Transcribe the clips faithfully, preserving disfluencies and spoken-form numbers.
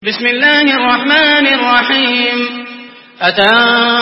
بسم الله الرحمن الرحيم أتى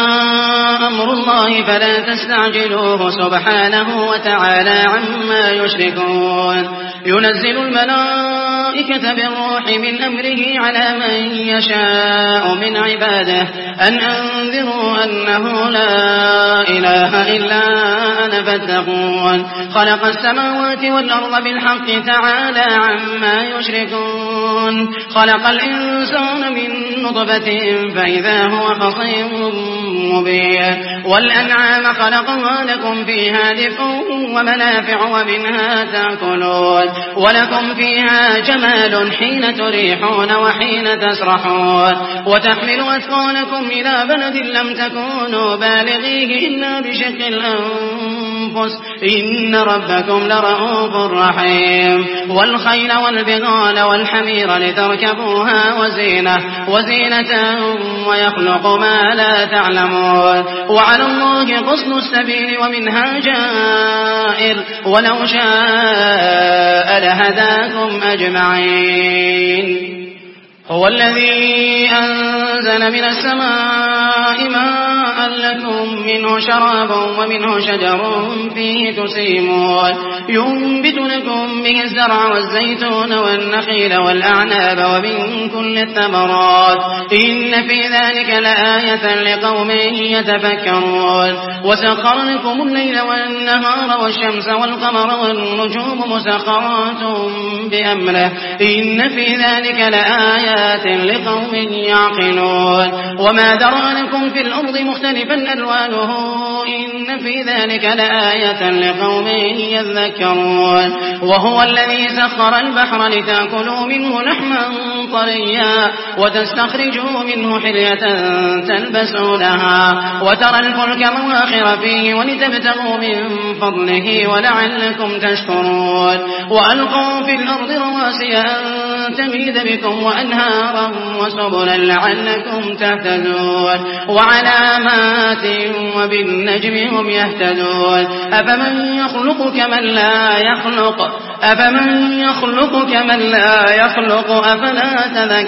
أمر الله فلا تستعجلوه سبحانه وتعالى عما يشركون ينزل الملائكة بالروح من أمره على من يشاء من عباده أن أنذروا أنه لا إله إلا أنا فاتقون خلق السماوات والأرض بالحق تعالى عما يشركون خلق الإنسان من نطفة فإذا هو خصيم مبين والأنعام خلقها لكم فيها دفء ومنافع ومنها تأكلون ولكم فيها جمال حين تريحون وحين تسرحون وتحمل أثقالكم إلى بلد لم تكونوا بالغيه إلا بشق الأنفس إن ربكم لرؤوف رحيم والخيل والبغال والحمير لتركبوها وزينة وزينة ويخلق ما لا تعلمون وعلى الله قصد السبيل ومنها جائر ولو شاء لهداكم أجمعين هو الذي أنزل من السماء ماء لكم منه شراب ومنه شجر فيه تسيمون ينبت لكم به الزرع والزيتون والنخيل والأعناب ومن كل الثمرات إن في ذلك لآية لقوم يتفكرون وسخر لكم الليل والنهار والشمس والقمر والنجوم مسخرات بأمره إن في ذلك لآية لقوم يعقلون وما ذرأ لكم في الأرض مختلفا ألوانه إن في ذلك لآية لقوم يذكرون وهو الذي سخر البحر لتأكلوا منه لحما طريا وتستخرجوا منه حلية تلبسونها وترى الفلك مواخر فيه ولتبتغوا من فضله ولعلكم تشكرون وألقوا في الأرض رواسي أن تميد بكم وأنهارا وسبلا لعلكم تهتدون وعلامات وبالنجم هم يهتدون أفمن يخلق كمن لا يخلق أفمن يخلق كمن لا يخلق أفلا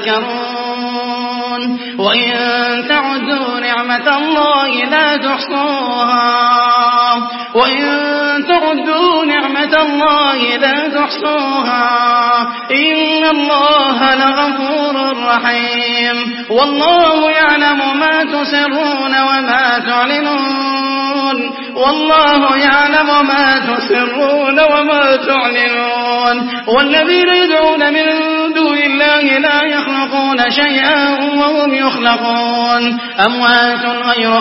تذكرون وإن تعدوا نعمة الله لا تحصوها وإن تعدوا نعمة الله لا تحصوها إن الله لغفور رحيم والله يعلم ما تسرون وما تعلنون والله يعلم ما تسرون وما تعلنون والذين يدعون من دون الله لا يخلقون شيئا وهم يخلقون أموات غير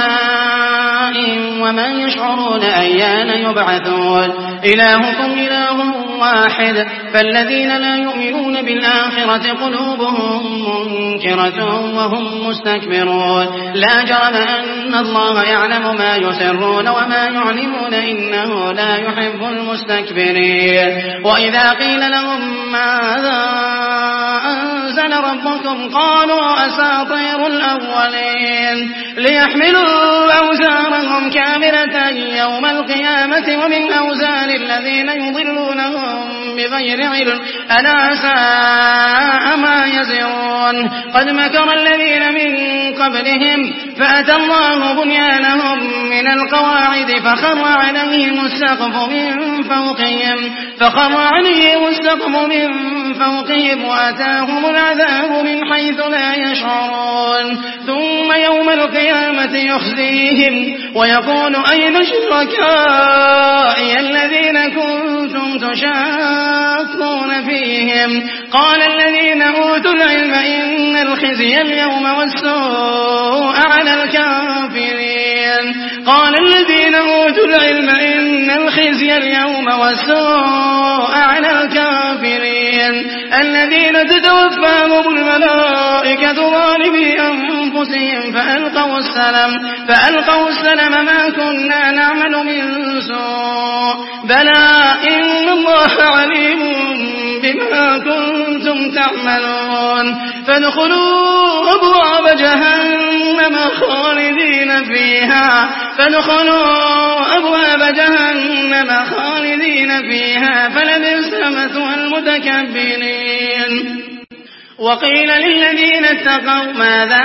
أحياء وما يشعرون أيان يبعثون إلهكم إله واحد فالذين لا يؤمنون بالآخرة قلوبهم منكرة وهم مستكبرون لا جرم أن الله يعلم ما يسرون وما يعلمون إنه لا يحب المستكبرين وإذا قيل لهم ماذا أنزل ربكم قالوا أساطير الأولين ليحملوا أوزارهم كاملة يوم القيامة ومن أوزار الذين يضلونهم بغير علم ألا ساء ما يزرون قد مكر الذين من قبلهم فأتى الله بنيانهم من القواعد فخر عليهم السقف من فوقهم فخر عليهم السقف من فوقهم وأتاهم العذاب من حيث لا يشعرون ثم يوم القيامة يخزيهم ويقول أين شركائي الذين كنتم تشاكون فيهم قال الذين أوتوا العلم إن الخزي اليوم والسوء على الكافرين قال الذين أوتوا العلم إن الخزي اليوم والسوء على الكافرين الذين تتوفاهم الملائكة ظالمي أنفسهم فألقوا السلم فألقوا السلم ما كنا نعمل من سوء بلى إن الله عليم بما كنتم تعملون فادخلوا أبواب جهنم خالدين فيها فادخلوا أبواب جهنم خالدين فيها فلبئس مثوى المتكبرين وقيل للذين اتقوا ماذا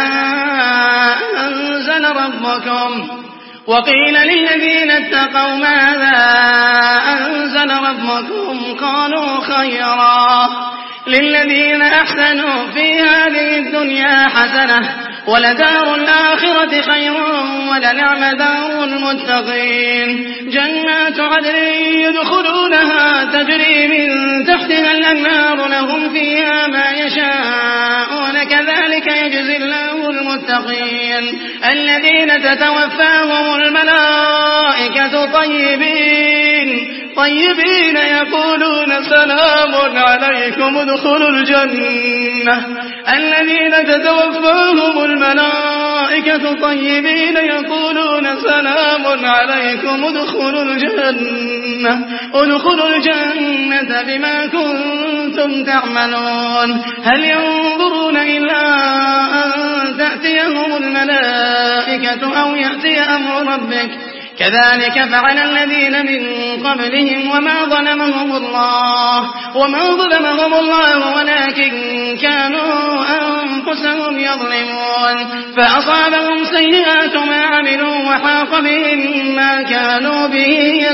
أنزل ربكم وقيل للذين اتقوا ماذا أنزل ربكم قالوا خيرا للذين أحسنوا في هذه الدنيا حسنة ولدار الآخرة خير ولنعم دار المتقين جنات عدن يدخلونها تجري من تحتها الأنهار لهم فيها ما يشاءون كذلك يجزي الله المتقين الذين تتوفاهم الملائكة طيبين طيبين يقولون سلام عليكم ادخلوا الجنة الذين تتوفاهم الملائكة طيبين يقولون سلام عليكم ادخلوا الجنة ادخلوا الجنة بما كنتم تعملون هل ينظرون إلا أن تأتيهم الملائكة أو يأتي أمر ربك كذلك فعل الذين من قبلهم وما ظلمهم الله وما ظلمهم الله ولكن كانوا أنفسهم يظلمون فأصابهم سيئات ما عملوا وحاق بهم ما كانوا به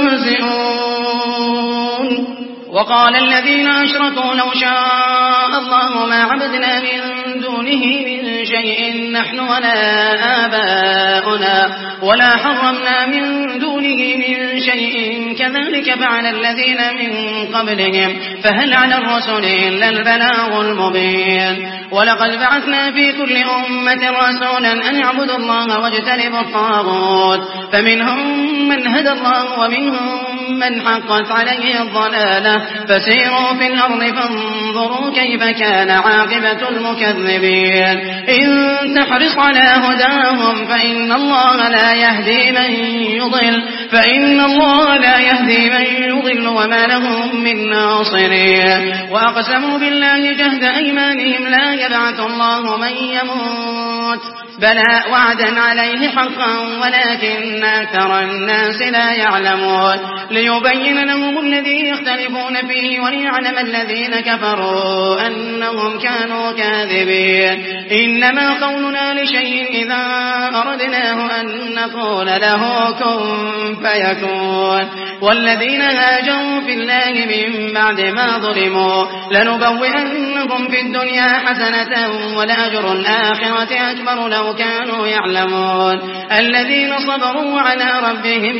يستهزئون وقال الذين أشركوا لو شاء الله ما عبدنا من دونه من شيء نحن ولا آباؤنا ولا حرمنا من دونه من شيء كذلك فعل الذين من قبلهم فهل على الرسل إلا البلاغ المبين ولقد بعثنا في كل أمة رسولا أن يعبدوا الله واجتنبوا الطاغوت فمنهم من هدى الله ومنهم من حقت عليه الضلالة فسيروا في الأرض فانظروا كيف كان عاقبة المكذبين إن تحرص على هداهم فإن الله لا يهدي من يضل فإن الله لا يهدي من يضل وما لهم من ناصرين وأقسموا بالله جهد أيمانهم لا يبعث الله من يموت بلى وعدا عليه حقا ولكن أكثر الناس لا يعلمون ليبين لهم الذي يختلفون فيه وليعلم الذين كفروا أنهم كانوا كاذبين إنما قولنا لشيء إذا أردناه أن نقول له كن فيكون والذين هاجروا في الله من بعد ما ظلموا لنبوئنهم في الدنيا حسنة ولأجر الآخرة أكبر لو كانوا يعلمون الذين صبروا على ربهم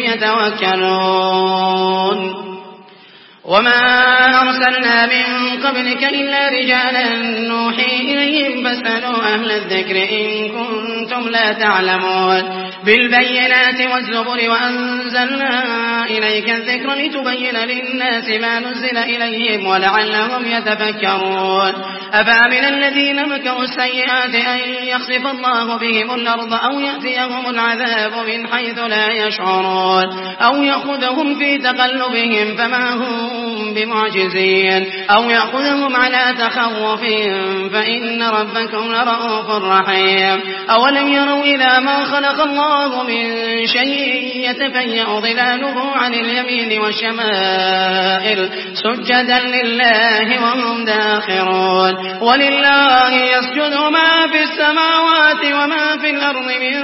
يتوكلون وما أرسلنا من قبلك إلا رجالا نوحي إليهم فاسألوا أهل الذكر إن كنتم لا تعلمون بالبينات والزبر وأنزلنا إليك الذكر لتبين للناس ما نزل إليهم ولعلهم يتفكرون أفأمن الذين مكروا السيئات أن يخسف الله بهم الأرض أو يأتيهم العذاب من حيث لا يشعرون أو يأخذهم في تقلبهم فما هم بمعجزين أو يأخذهم على تخوف فإن ربكم لرؤوف رحيم أولم يروا إلى ما خلق الله من شيء يتفيأ ظلاله عن اليمين والشمائل سجدا لله وهم داخرون ولله يسجد ما في السماوات وما في الأرض من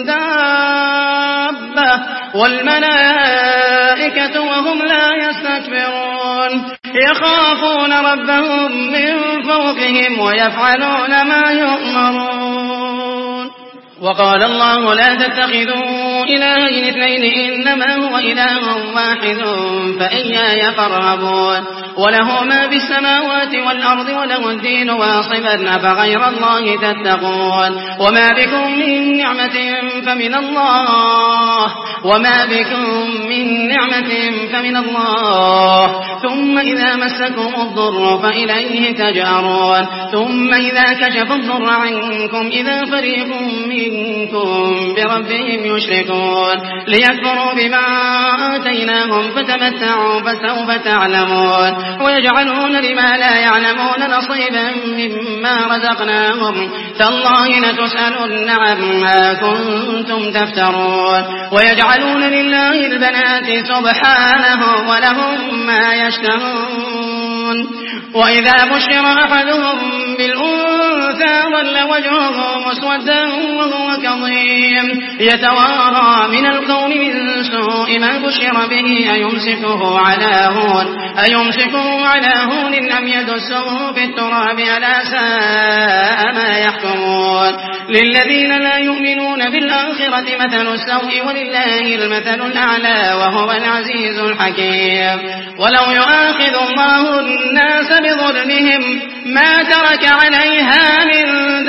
دابة والملائكة وهم لا يستكبرون يخافون ربهم من فوقهم ويفعلون ما يؤمرون وقال الله لا تتخذوا إلهين اثنين إنما هو إله واحد فإياي فارهبون وله ما في السماوات والأرض وله الدين واصبا أفغير الله تتقون وما بكم من نعمة فمن الله وما بكم من نعمة فمن الله ثم إذا مسكم الضر فإليه تجأرون ثم إذا كشف الضر عنكم إذا فريق منكم بربهم يشركون ليكفروا بما آتيناهم فتمتعوا فسوف تعلمون ويجعلون لما لا يعلمون نصيبا مما رزقناهم تالله لتسألن عما كنتم تفترون ويجعلون لله البنات سبحانه ولهم ما يشتهون وإذا بشر أحدهم بالأنثى ظل وجهه مسودا وهو كظيم يتوارى من القوم من سوء ما بشر به أيمسكه على هون أيمسكه على هون أم يدسه في التراب ألا ساء ما يحكمون للذين لا يؤمنون بالآخرة مثل السوء ولله المثل الأعلى وهو العزيز الحكيم ولو يؤاخذ الله الناس بظلمهم ما ترك عليها من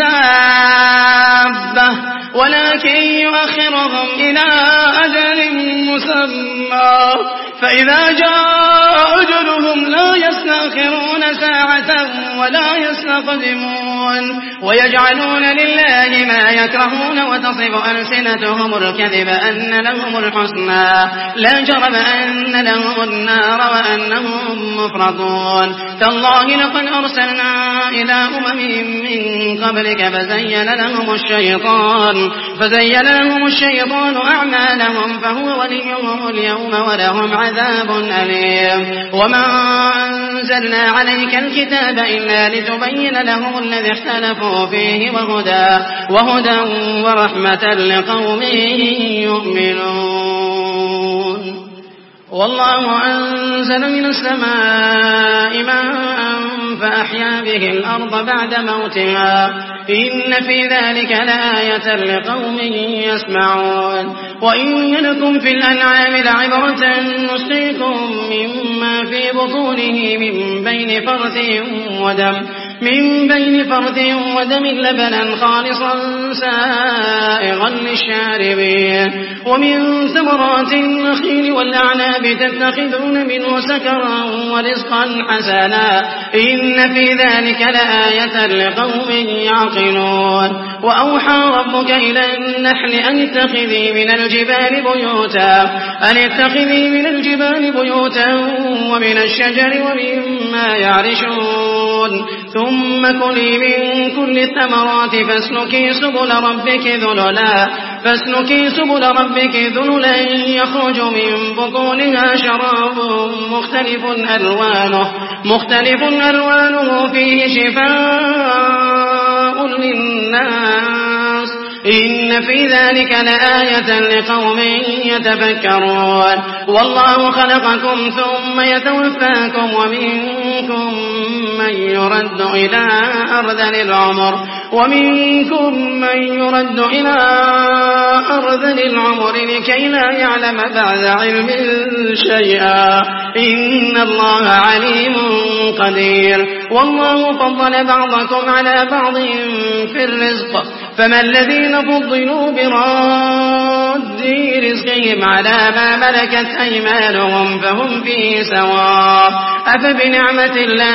دابة ولكن يؤخرهم إلى أجل مسمى فإذا جاء أجلهم لا يستأخرون ساعة ولا يستقدمون ويجعلون لله ما يكرهون وتصف ألسنتهم الكذب أن لهم الحسنى لا جرم أن لهم النار وأنهم مفرطون تالله لقد أرسلنا إلى أمم من قبلك فزين لهم الشيطان فزين لهم الشيطان أعمالهم فهو وليهم اليوم ولهم عذاب أليم وما أنزلنا عليك الكتاب إلا لتبين لهم الذي اختلفوا فيه وهدى, وهدى ورحمة لقوم يؤمنون والله أنزل من السماء ماء فأحيا به الأرض بعد موتها إن في ذلك لآية لقوم يسمعون وإن لكم في الأنعام لعبرة نسقيكم مما في بطونه من بين فرث ودم من بين فرث ودم لبنا خالصا سائغا للشاربين ومن ثمرات النخيل والأعناب تتخذون منه سكرا ورزقا حسنا إن في ذلك لآية لقوم يعقلون وأوحى ربك إلى النحل أن اتخذي من الجبال بيوتا أن اتخذي من الجبال بيوتا ومن الشجر ومما يعرشون ثم كلي من كل الثمرات فاسلكي سبل ربك ذللا فاسلكي سبل ربك ذللا يخرج من بطونها شراب مختلف ألوانه مختلف ألوانه فيه شفاء للناس إن في ذلك لآية لقوم يتفكرون والله خلقكم ثم يتوفاكم ومنكم من يرد إلى أرذل العمر ومنكم من يرد إلى أرذل العمر لكي لا يعلم بعد علم شيئا إن الله عليم قدير والله فضل بعضكم على بعض في الرزق فما الذين فضلوا براد رزقهم على ما ملكت أيمانهم فهم فيه سواء أفبنعمة الله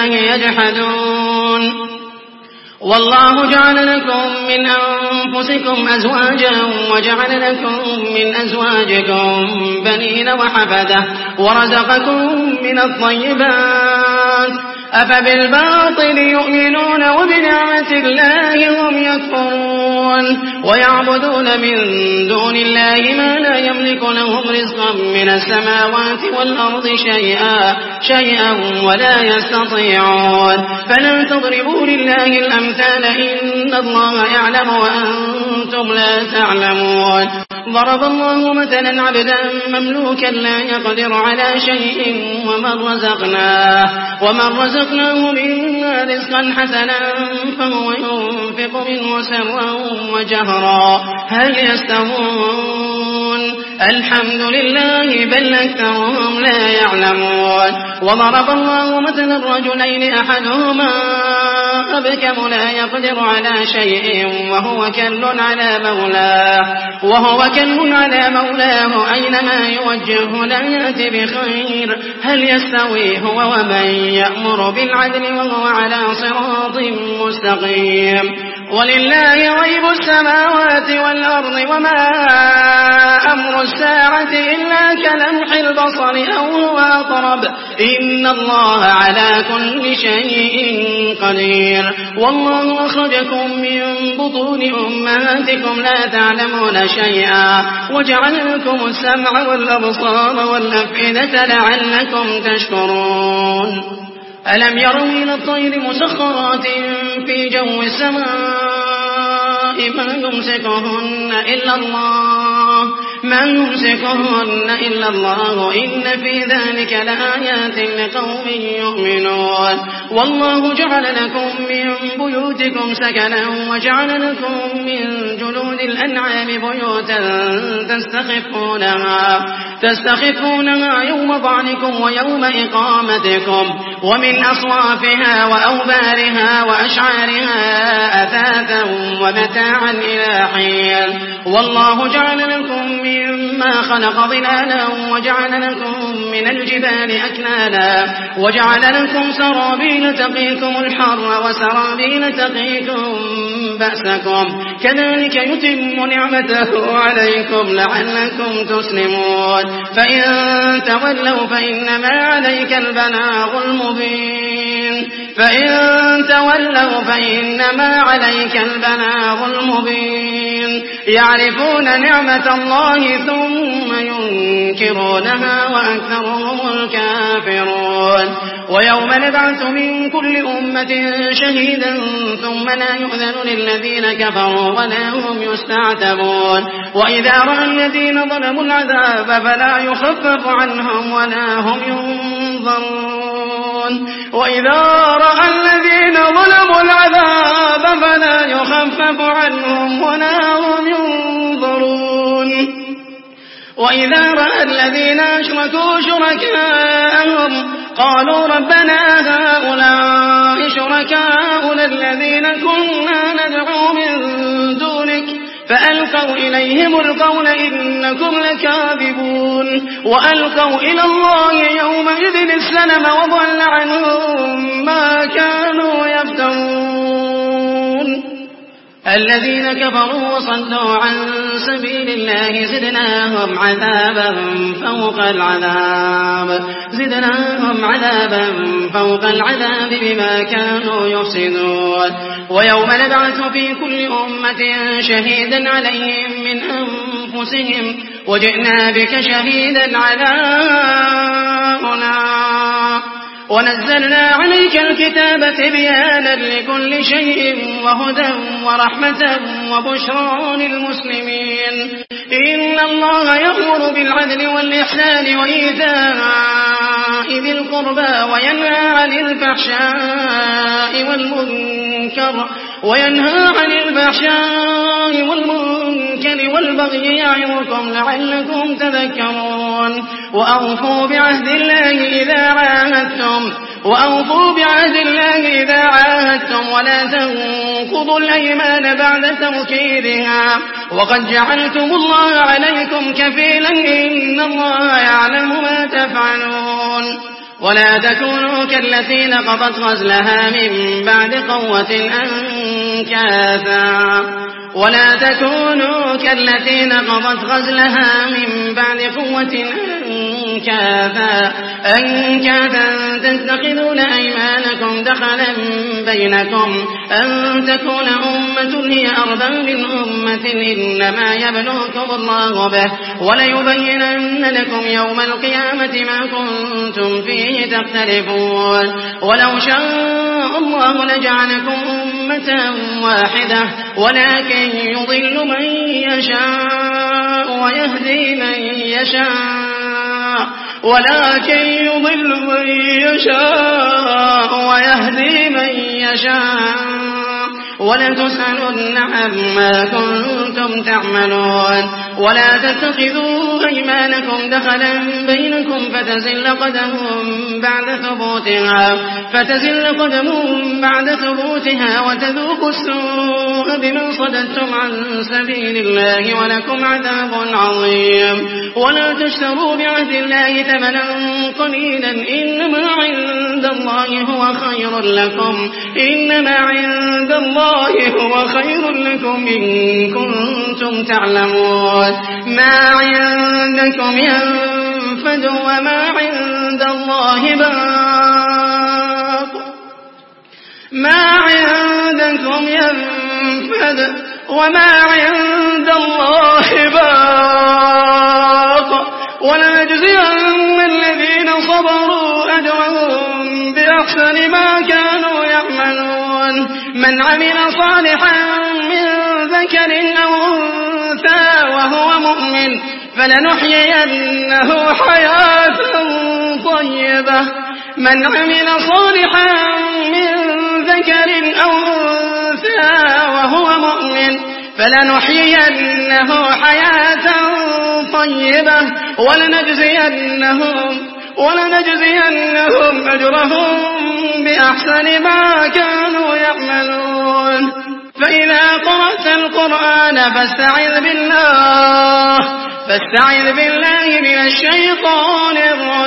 يجحدون والله جعل لكم من أنفسكم أزواجا وجعل لكم من أزواجكم بنين وحفدة ورزقكم من الطيبات أفبالباطل يؤمنون وبنعمة الله هم يكفرون ويعبدون من دون الله ما لا يملك لهم رزقا من السماوات والأرض شيئا شيئا ولا يستطيعون فلا تضربوا لله الأمثال إن الله يعلم وأنتم لا تعلمون ضرب الله مثلا عبدا مملوكا لا يقدر على شيء ومن رزقناه ومن رزقناه منا رزقا حسنا فهو ينفق منه سرا وجهرا هل يستوون الحمد لله بل أكثرهم لا يعلمون وضرب الله مثلا رجلين أحدهما أبكم لا يقدر على شيء وهو كل على مولاه وهو كل على مولاه أينما يوجهه لا يأتي بخير هل يستوي هو ومن يأمر بالعدل وهو على صراط مستقيم ولله غيب السماوات والأرض وما أمر الساعة إلا كلمح البصر أو هو أقرب إن الله على كل شيء قدير والله أخرجكم من بطون أمهاتكم لا تعلمون شيئا وجعل لكم السمع والأبصار والأفئدة لعلكم تشكرون ألم يروا إلى الطير مسخرات في جو السماء ما يمسكهن إلا الله ما يمسكهن إلا الله إن في ذلك لآيات لقوم يؤمنون والله جعل لكم من بيوتكم سكنا وجعل لكم من جلود الأنعام بيوتا تستخفونها تستخفونها يوم ضعنكم ويوم إقامتكم ومن أصوافها وأوبارها وأشعارها أثاثا ومتاعا إلى حين والله جعل لكم مما خلق ظلالا وجعل لكم من الجبال أكنانا وجعل لكم سرابيل تقيكم الحر وسرابيل تقيكم بأسكم كذلك يتم نعمته عليكم لعلكم تسلمون فإن تولوا فإنما عليك البلاغ المبين فإن تولوا فإنما عليك البلاغ المبين يعرفون نعمة الله ثم ينكرونها وأكثرهم الكافرون ويوم نبعث من كل أمة شهيدا ثم لا يؤذن للذين كفروا ولا هم يستعتبون وإذا رأى الذين ظلموا العذاب فلا يخفف عنهم ولا هم ينظرون وإذا رأى الذين ظلموا العذاب فلا يخفف عنهم ولا هم ينظرون وإذا رأى الذين أشركوا شركاءهم قالوا ربنا هؤلاء شركاؤنا الذين كنا ندعو من دونك فألقوا إليهم القول إنكم لكاذبون وألقوا إلى الله يومئذ السلم وضل عنهم ما كانوا يفترون الذين كفروا وصدوا عن سبيل الله زدناهم عذابا فوق العذاب زدناهم عذابا فوق العذاب بما كانوا يفسدون ويوم نبعث في كل أمة شهيدا عليهم من أنفسهم وجئنا بك شهيدا على هؤلاء ونزلنا عليك الكتاب تبيانا لكل شيء وهدى ورحمة وبشرى للمسلمين إن الله يأمر بالعدل والإحسان وإيتاء ذي القربى وينهى عن الفحشاء والمنكر وينهى عن الفحشاء والمنكر والبغي يعظكم لعلكم تذكرون وأوفوا بعهد الله إذا عاهدتم وأوفوا بعهد الله إذا عاهدتم ولا تنقضوا الأيمان بعد توكيدها وقد جعلتم الله عليكم كفيلا إن الله يعلم ما تفعلون ولا تكونوا كالتي نقضت غزلها من بعد قوة أنكاثا ولا تكونوا كالتي نقضت غزلها من بعد قوة أنكاثا أنكاثا تتخذون أيمانكم دخلا بينكم أن تكون أمة هي أربا من أمة إنما يبلوكم الله به وليبينن لكم يوم القيامة ما كنتم فيه تختلفون ولو شاء الله لجعلكم أمة واحدة ولكن يضل من يشاء ويهدي من يشاء ولكن يضل من يشاء ويهدي من يشاء ولتسألن عما كنتم تعملون ولا تتخذوا أيمانكم دخلا بينكم فتزل قدم بعد ثبوتها فتزل قدم بعد ثبوتها وتذوقوا السوء بما صددتم عن سبيل الله ولكم عذاب عظيم ولا تشتروا بعهد الله ثمنا قليلا إنما عند الله هو خير لكم إنما عند الله هو خير لكم إن كنتم تعلمون ما عندكم ينفد وما عند الله باق ما عندكم ينفد وما عند الله باق ولنجزين الذين صبروا أجرهم بأحسن من عمل صالحا من ذكر أو أنثى وهو مؤمن فلنحيينه حياة طيبة من عمل صالحا من ذكر أو أنثى وهو مؤمن فلنحيينه حياة طيبة ولنجزينهم ولنجزينهم أجرهم بأحسن ما كانوا يعملون فإذا قرأت القرآن فاستعذ بالله فاستعذ بالله من الشيطان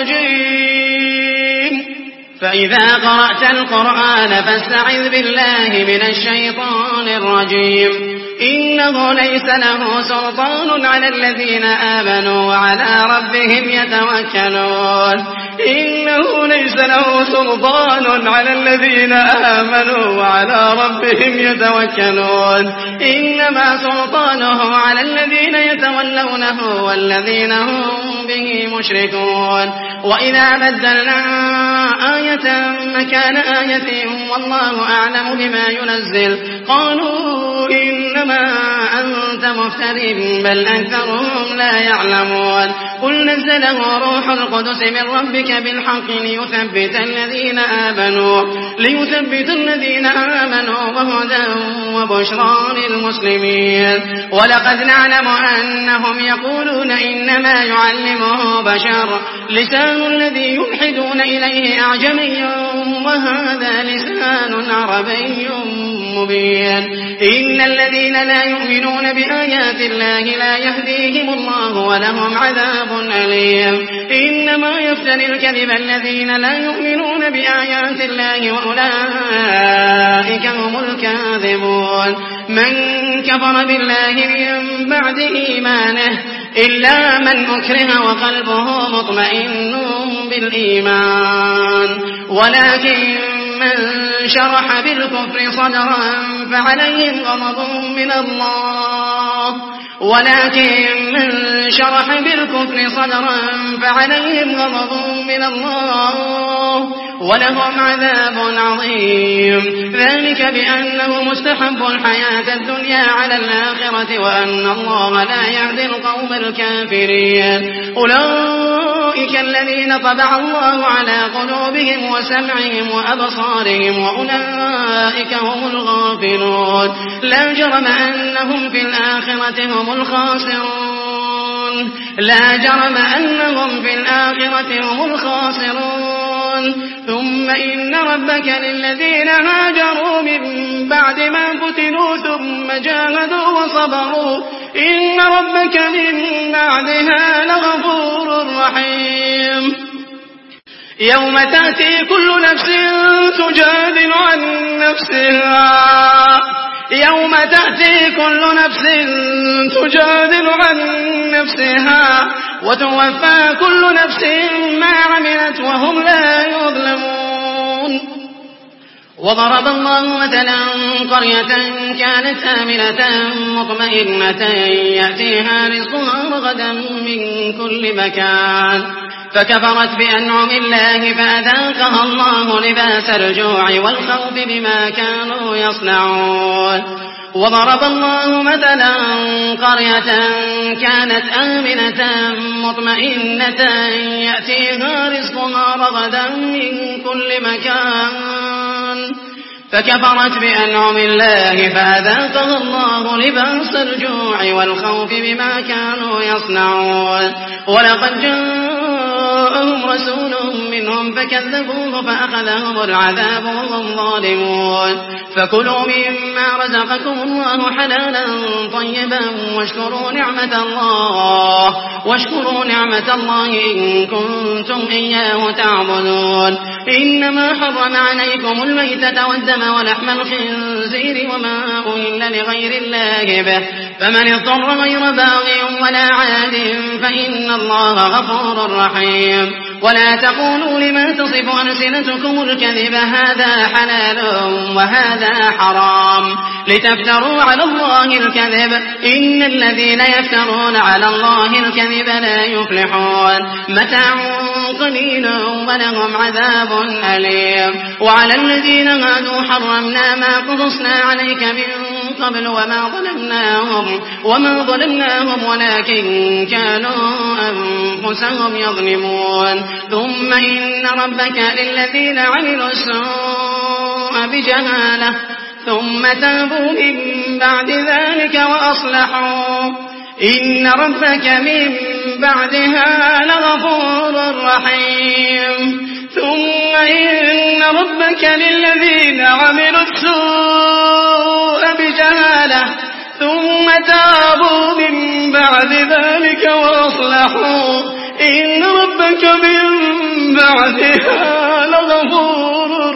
الرجيم فإذا قرأت القرآن فاستعذ بالله من الشيطان الرجيم إنه ليس له سلطان على الذين آمنوا وعلى ربهم يتوكلون إنه ليس له سلطان على الذين آمنوا وعلى ربهم يتوكلون إنما سلطانه على الذين يتولونه والذين هم به مشركون وإذا بدلنا آية مكان آية والله أعلم بما ينزل قالوا إنما أنت مفتر بل أكثرهم لا يعلمون قل نزله روح القدس من ربك بالحق ليثبت الذين آمنوا ليثبت الذين آمنوا وهدى وبشرى للمسلمين ولقد نعلم أنهم يقولون إنما يعلمه بشر لسان الذي يلحدون إليه أعجمي وهذا لسان عربي مبين إن الذين لا يؤمنون بآيات الله لا يهديهم الله ولهم عذاب أليم إنما يفتري الكذب الذين لا يؤمنون بآيات الله وأولئك هم الكاذبون من كفر بالله من بعد إيمانه إلا من أكره وقلبه مطمئن بالإيمان ولكن من شرح بالكفر صدرا فعليهم غضب من الله ولكن من شرح بالكفر صدرا فعليهم غضب من الله ولهم عذاب عظيم ذلك بأنه مستحب الحياة الدنيا على الآخرة وأن الله لا يهدي القوم الكافرين أولئك الذين طبع الله على قلوبهم وسمعهم وأبصارهم وأولئك هم الغافلون لا جرم أنهم في الآخرة هم الخاسرون لا جرم أنهم في الآخرة هم الخاسرون ثم إن ربك للذين هاجروا من بعد ما فتنوا ثم جاهدوا وصبروا إن ربك من بعدها لغفور رحيم يوم تأتي كل نفس تجادل عن نفسها يوم تأتي كل نفس تجادل عن نفسها وتوفى كل نفس ما عملت وهم لا يظلمون وضرب الله مثلا قرية كانت آمنة مطمئنة يأتيها رزقها رغدا من كل مكان فكفرت بأنعم الله فأذاقها الله لباس الجوع والخوف بما كانوا يصنعون وضرب الله مثلا قرية كانت آمنة مطمئنة يأتيها رزقها رغدا من كل مكان فكفرت بأنعم الله فأذاقها الله لباس الجوع والخوف بما كانوا يصنعون ولقد جاءهم رسول منهم فكذبوه فأخذهم العذاب وهم ظالمون فكلوا مما رزقكم الله حلالا طيبا واشكروا نعمة الله واشكروا نعمة الله إن كنتم إياه تعبدون إنما حرم عليكم الميتة والدم ولحم الخنزير وما أهل لغير الله به فمن اضطر غير باغ ولا عاد فإن الله غفور رحيم ولا تقولوا لما تصف ألسنتكم الكذب هذا حلال وهذا حرام لتفتروا على الله الكذب إن الذين يفترون على الله الكذب لا يفلحون متاع قليلا ولهم عذاب أليم. وعلى الذين هادوا حرمنا ما قصصنا عليك من قبل وما ظلمناهم, وما ظلمناهم ولكن كانوا أنفسهم يظلمون. ثم إن ربك للذين عملوا السوء بجهالة ثم تابوا من بعد ذلك وأصلحوا إن ربك من بعدها لغفور رحيم. ثم إن ربك للذين عملوا السوء بجهالة ثم تابوا من بعد ذلك وأصلحوا إن ربك من بعدها لغفور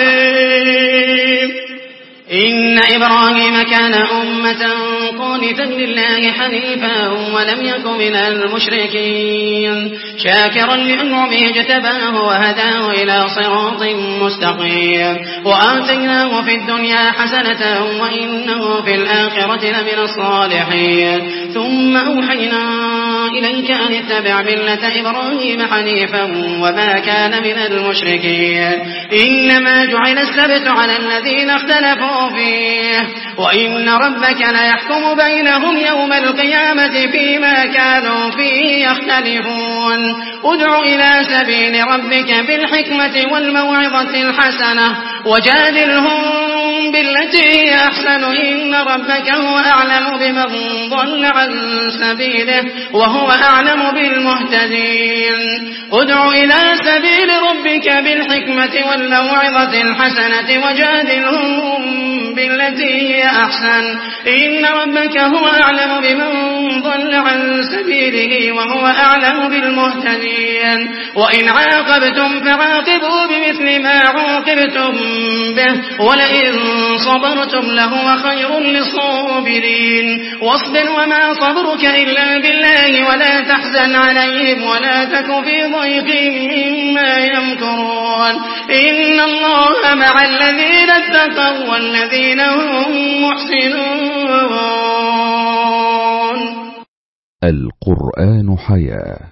رحيم. إن إبراهيم كان أمة قانتا لله حنيفا ولم يك من المشركين شاكرا لأنعمه اجتباه وهداه إلى صراط مستقيم. وآتيناه في الدنيا حسنة وإنه في الآخرة لمن الصالحين. ثم أوحينا إليك أن اتبع ملة إبراهيم حنيفا وما كان من المشركين. إنما جعل السبت على الذين اختلفوا فيه وإن ربك ليحكم بينهم يوم القيامة فيما كانوا فيه يختلفون. ادع إلى سبيل ربك بالحكمة والموعظة الحسنة وجادلهم بالتي هي أحسن إن ربك هو أعلم بمن ضل عن سبيله وهو أعلم بالمهتدين. ادع إلى سبيل ربك بالحكمة والموعظة الحسنة وجادلهم بالتي هي أحسن إن ربك هو أعلم بمن ضل عن سبيله وهو أعلم بالمهتدين. وإن عاقبتم فعاقبوا بمثل ما عوقبتم به ولئن صبرتم لهو خير للصابرين. واصبر وما صبرك إلا بالله ولا تحزن عليهم ولا تك في ضيق مما يمكرون. إن الله مع الذين اتقوا والذين هم محسنون. القرآن حياة.